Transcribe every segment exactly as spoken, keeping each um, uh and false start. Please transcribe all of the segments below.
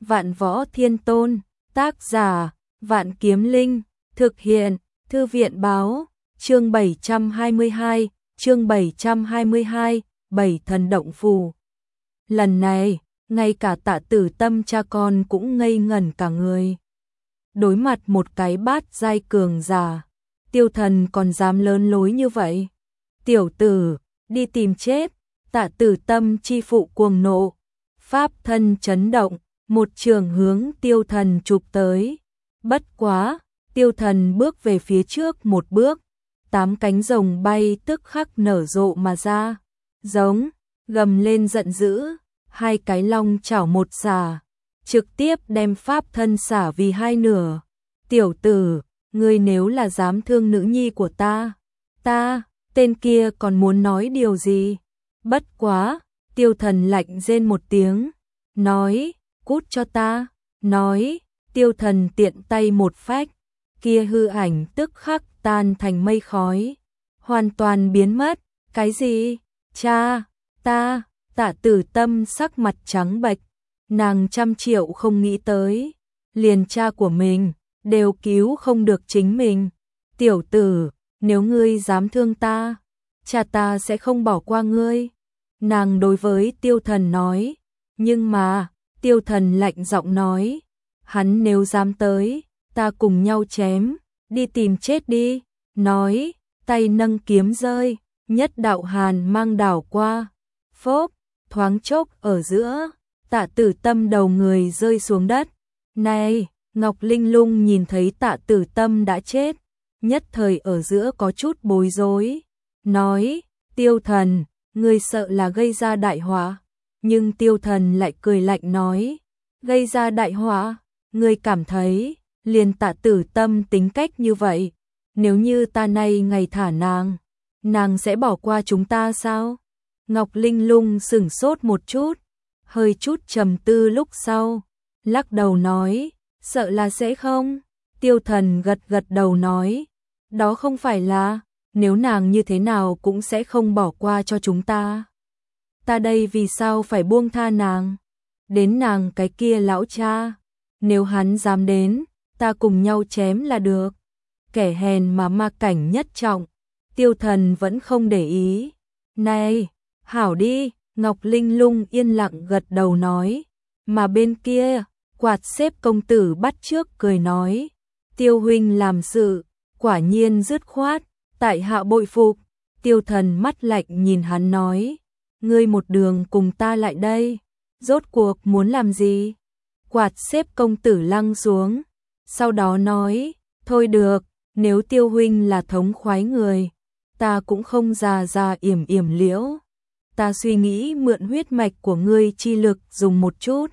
Vạn Võ Thiên Tôn, tác giả, Vạn Kiếm Linh, thực hiện, Thư viện báo, chương bảy trăm hai mươi hai, chương bảy trăm hai mươi hai, Bảy thần động phù. Lần này, ngay cả Tạ Tử Tâm cha con cũng ngây ngẩn cả người. Đối mặt một cái bát giai cường giả, Tiêu Thần còn dám lớn lối như vậy. Tiểu tử, đi tìm chết. Tạ Tử Tâm chi phụ cuồng nộ, pháp thân chấn động, một trường hướng Tiêu Thần chụp tới. Bất quá, Tiêu Thần bước về phía trước một bước, tám cánh rồng bay tức khắc nở rộ mà ra, giống, gầm lên giận dữ, hai cái long chảo một xà, trực tiếp đem pháp thân xả vì hai nửa. Tiểu tử, ngươi nếu là dám thương nữ nhi của ta, ta, tên kia còn muốn nói điều gì? Bất quá, Tiêu Thần lạnh rên một tiếng, nói, cút cho ta, nói, Tiêu Thần tiện tay một phách, kia hư ảnh tức khắc tan thành mây khói, hoàn toàn biến mất. Cái gì? Cha, ta, Tạ Tử Tâm sắc mặt trắng bệch, nàng trăm triệu không nghĩ tới, liền cha của mình đều cứu không được chính mình. Tiểu tử, nếu ngươi dám thương ta, cha ta sẽ không bỏ qua ngươi. Nàng đối với Tiêu Thần nói, nhưng mà, Tiêu Thần lạnh giọng nói, hắn nếu dám tới, ta cùng nhau chém, đi tìm chết đi. Nói, tay nâng kiếm rơi, nhất đạo hàn mang đảo qua, phốp, thoáng chốc ở giữa, Tạ Tử Tâm đầu người rơi xuống đất. Này, Ngọc Linh Lung nhìn thấy Tạ Tử Tâm đã chết, nhất thời ở giữa có chút bối rối, nói, Tiêu Thần, ngươi sợ là gây ra đại họa. Nhưng Tiêu Thần lại cười lạnh nói, gây ra đại họa, ngươi cảm thấy, liền Tạ Tử Tâm tính cách như vậy, nếu như ta nay ngày thả nàng, nàng sẽ bỏ qua chúng ta sao? Ngọc Linh Lung sửng sốt một chút, hơi chút trầm tư lúc sau, lắc đầu nói, sợ là sẽ không. Tiêu Thần gật gật đầu nói, đó không phải là, nếu nàng như thế nào cũng sẽ không bỏ qua cho chúng ta. Ta đây vì sao phải buông tha nàng? Đến nàng cái kia lão cha, nếu hắn dám đến, ta cùng nhau chém là được. Kẻ hèn mà ma cảnh nhất trọng, Tiêu Thần vẫn không để ý. Này, hảo đi, Ngọc Linh Lung yên lặng gật đầu nói. Mà bên kia, Quạt Xếp công tử bắt trước cười nói, Tiêu huynh làm sự, quả nhiên dứt khoát, tại hạ bội phục. Tiêu Thần mắt lạnh nhìn hắn nói, ngươi một đường cùng ta lại đây, rốt cuộc muốn làm gì? Quạt Xếp công tử lăng xuống, sau đó nói, thôi được, nếu Tiêu huynh là thống khoái người, ta cũng không già già yểm yểm liễu, ta suy nghĩ mượn huyết mạch của ngươi chi lực dùng một chút.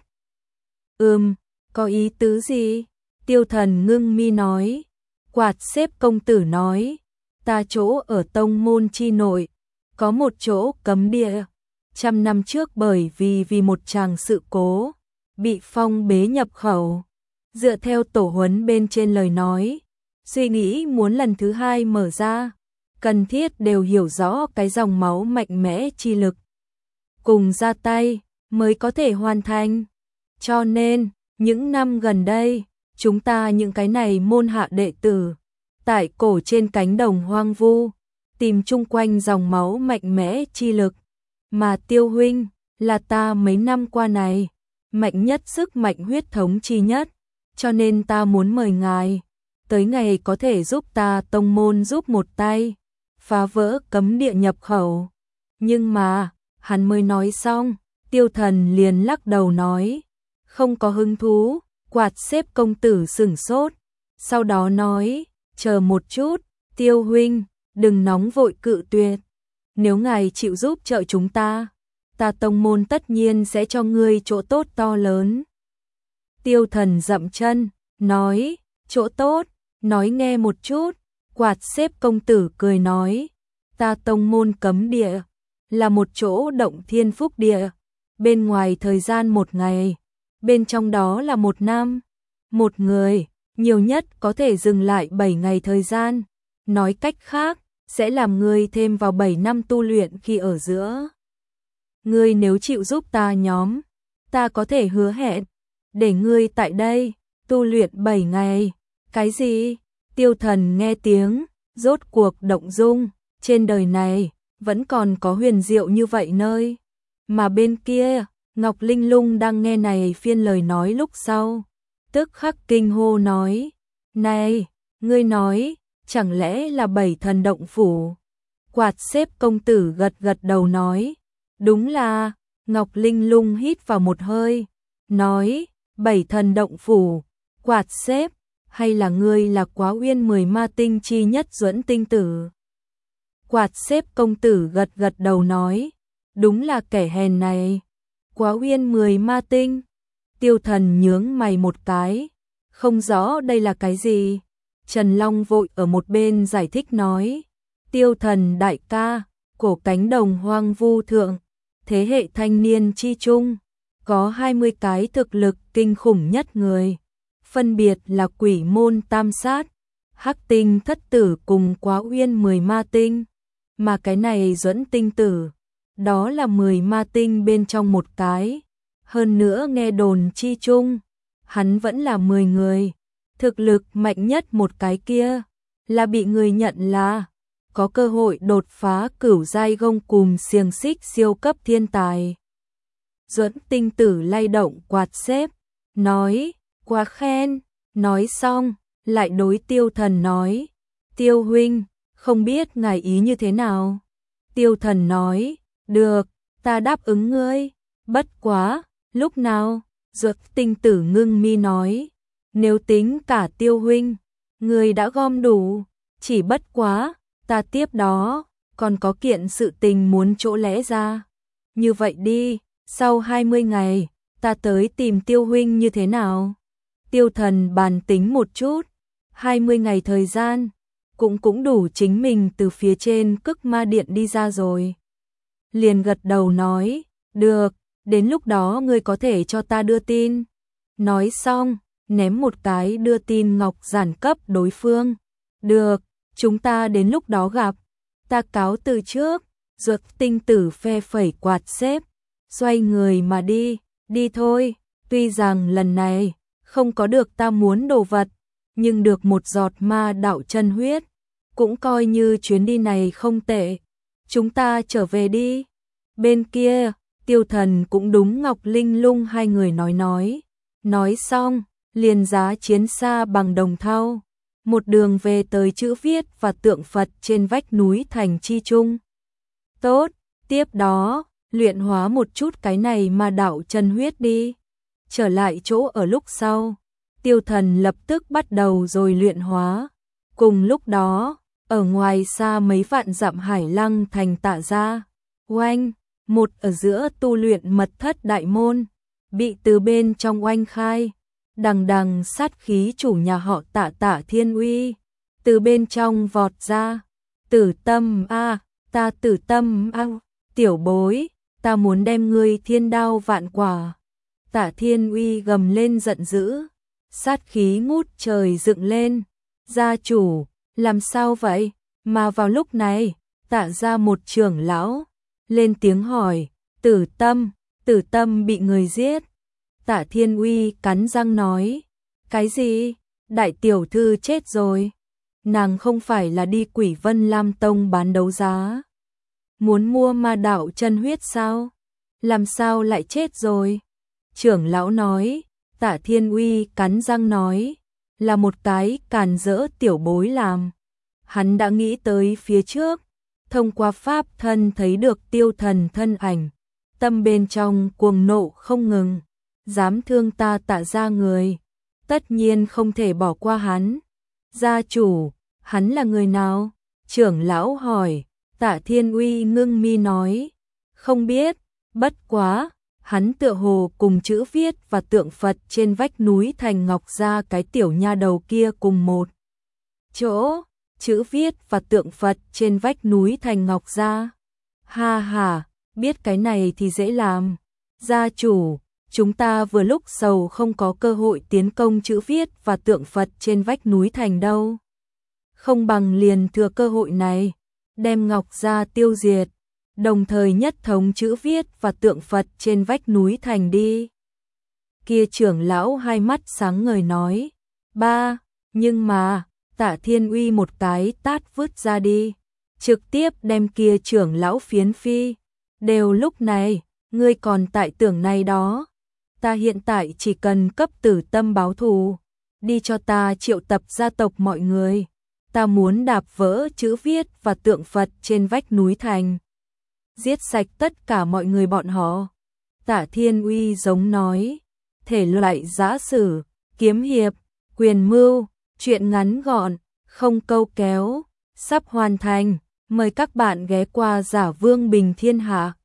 Ừm, có ý tứ gì? Tiêu Thần ngưng mi nói. Quạt Xếp công tử nói, ta chỗ ở tông môn chi nội, có một chỗ cấm địa, trăm năm trước bởi vì vì một chàng sự cố, bị phong bế nhập khẩu. Dựa theo tổ huấn bên trên lời nói, suy nghĩ muốn lần thứ hai mở ra, cần thiết đều hiểu rõ cái dòng máu mạnh mẽ chi lực, cùng ra tay mới có thể hoàn thành. Cho nên, những năm gần đây, chúng ta những cái này môn hạ đệ tử, tại cổ trên cánh đồng hoang vu, tìm chung quanh dòng máu mạnh mẽ chi lực, mà Tiêu huynh là ta mấy năm qua này mạnh nhất sức mạnh huyết thống chi nhất, cho nên ta muốn mời ngài tới ngày có thể giúp ta tông môn giúp một tay, phá vỡ cấm địa nhập khẩu. Nhưng mà, hắn mới nói xong, Tiêu Thần liền lắc đầu nói, không có hứng thú. Quạt Xếp công tử sửng sốt, sau đó nói, chờ một chút, Tiêu huynh, đừng nóng vội cự tuyệt, nếu ngài chịu giúp trợ chúng ta, ta tông môn tất nhiên sẽ cho ngươi chỗ tốt to lớn. Tiêu Thần dậm chân, nói, chỗ tốt, nói nghe một chút. Quạt Xếp công tử cười nói, ta tông môn cấm địa, là một chỗ động thiên phúc địa, bên ngoài thời gian một ngày, bên trong đó là một năm. Một người, nhiều nhất có thể dừng lại bảy ngày thời gian, nói cách khác, sẽ làm ngươi thêm vào bảy năm tu luyện khi ở giữa. Ngươi nếu chịu giúp ta nhóm, ta có thể hứa hẹn, để ngươi tại đây tu luyện bảy ngày. Cái gì? Tiêu Thần nghe tiếng, rốt cuộc động dung, trên đời này vẫn còn có huyền diệu như vậy nơi. Mà bên kia, Ngọc Linh Lung đang nghe này phiên lời nói lúc sau, tức khắc kinh hô nói: "Này, ngươi nói, chẳng lẽ là Bảy Thần động phủ?" Quạt xếp công tử gật gật đầu nói: "Đúng là." Ngọc Linh Lung hít vào một hơi, nói: "Bảy Thần động phủ." Quạt xếp, hay là ngươi là Quá Uyên mười ma tinh chi nhất Duẫn tinh tử? Quạt xếp công tử gật gật đầu nói: "Đúng là kẻ hèn này." Quá Uyên mười ma tinh. Tiêu Thần nhướng mày một cái, không rõ đây là cái gì. Trần Long vội ở một bên giải thích nói: "Tiêu Thần đại ca, cổ cánh đồng hoang vu thượng, thế hệ thanh niên chi trung, có hai mươi cái thực lực kinh khủng nhất người, phân biệt là Quỷ Môn Tam Sát, Hắc Tinh Thất Tử cùng Quá Uyên mười ma tinh, mà cái này Duẫn tinh tử, đó là mười ma tinh bên trong một cái, hơn nữa nghe đồn chi chung, hắn vẫn là mười người, thực lực mạnh nhất một cái kia, là bị người nhận là có cơ hội đột phá cửu giai gông cùm xiềng xích siêu cấp thiên tài." Duẫn tinh tử lay động quạt xếp, nói: "Quá khen." Nói xong, lại đối Tiêu Thần nói: "Tiêu huynh, không biết ngài ý như thế nào?" Tiêu Thần nói: "Được, ta đáp ứng ngươi, bất quá, lúc nào?" Duẫn tinh tử ngưng mi nói: "Nếu tính cả Tiêu huynh, ngươi đã gom đủ, chỉ bất quá, ta tiếp đó, còn có kiện sự tình muốn chỗ lẽ ra. Như vậy đi, sau hai mươi ngày, ta tới tìm Tiêu huynh như thế nào?" Tiêu Thần bàn tính một chút, hai mươi ngày thời gian, cũng cũng đủ chính mình từ phía trên Cực Ma Điện đi ra rồi. Liền gật đầu nói: "Được, đến lúc đó ngươi có thể cho ta đưa tin." Nói xong, ném một cái đưa tin ngọc giản cấp đối phương. "Được, chúng ta đến lúc đó gặp, ta cáo từ trước." Duẫn tinh tử phe phẩy quạt xếp, xoay người mà đi. "Đi thôi, tuy rằng lần này không có được ta muốn đồ vật, nhưng được một giọt ma đạo chân huyết, cũng coi như chuyến đi này không tệ. Chúng ta trở về đi." Bên kia, Tiêu Thần cũng đúng Ngọc Linh Lung hai người nói nói. Nói xong, liền giá chiến xa bằng đồng thau, một đường về tới chữ viết và tượng Phật trên vách núi thành chi trung. "Tốt, tiếp đó, luyện hóa một chút cái này mà đạo chân huyết đi." Trở lại chỗ ở lúc sau, Tiêu Thần lập tức bắt đầu rồi luyện hóa. Cùng lúc đó, ở ngoài xa mấy vạn dặm Hải Lăng thành Tạ gia, oanh, một ở giữa tu luyện mật thất đại môn, bị từ bên trong oanh khai, đằng đằng sát khí chủ nhà họ Tạ Tạ Thiên Uy, từ bên trong vọt ra: "Tử Tâm a, ta Tử Tâm a, tiểu bối, ta muốn đem ngươi thiên đao vạn quả." Tạ Thiên Uy gầm lên giận dữ, sát khí ngút trời dựng lên: "Gia chủ, làm sao vậy?" Mà vào lúc này, Tạ gia một trưởng lão lên tiếng hỏi: "Tử Tâm, Tử Tâm bị người giết." Tạ Thiên Uy cắn răng nói: "Cái gì? Đại tiểu thư chết rồi? Nàng không phải là đi Quỷ Vân Lam Tông bán đấu giá, muốn mua ma đạo chân huyết sao? Làm sao lại chết rồi?" Trưởng lão nói. Tạ Thiên Uy cắn răng nói: "Là một cái càn rỡ tiểu bối làm." Hắn đã nghĩ tới phía trước, thông qua pháp thân thấy được Tiêu Thần thân ảnh, tâm bên trong cuồng nộ không ngừng, dám thương ta Tạ gia người, tất nhiên không thể bỏ qua hắn. "Gia chủ, hắn là người nào?" Trưởng lão hỏi. Tạ Thiên Uy ngưng mi nói: "Không biết, bất quá, hắn tựa hồ cùng chữ viết và tượng Phật trên vách núi thành Ngọc gia cái tiểu nha đầu kia cùng một chỗ." Chữ viết và tượng Phật trên vách núi thành Ngọc gia. Ha ha, biết cái này thì dễ làm. Gia chủ, chúng ta vừa lúc sầu không có cơ hội tiến công chữ viết và tượng Phật trên vách núi thành đâu. Không bằng liền thừa cơ hội này, đem Ngọc gia tiêu diệt, đồng thời nhất thống chữ viết và tượng Phật trên vách núi thành đi. kia trưởng lão hai mắt sáng ngời nói, ba, nhưng mà, Tạ Thiên Uy một cái tát vứt ra đi, trực tiếp đem kia trưởng lão phiến phi. Đều lúc này, ngươi còn tại tưởng này đó. Ta hiện tại chỉ cần cấp tử tâm báo thù, đi cho ta triệu tập gia tộc mọi người. Ta muốn đạp vỡ chữ viết và tượng Phật trên vách núi thành. Giết sạch tất cả mọi người bọn họ. Tạ Thiên Uy giống nói, thể loại giã sử, kiếm hiệp, quyền mưu, chuyện ngắn gọn, không câu kéo, sắp hoàn thành. Mời các bạn ghé qua Giả Vương Bình Thiên Hạ.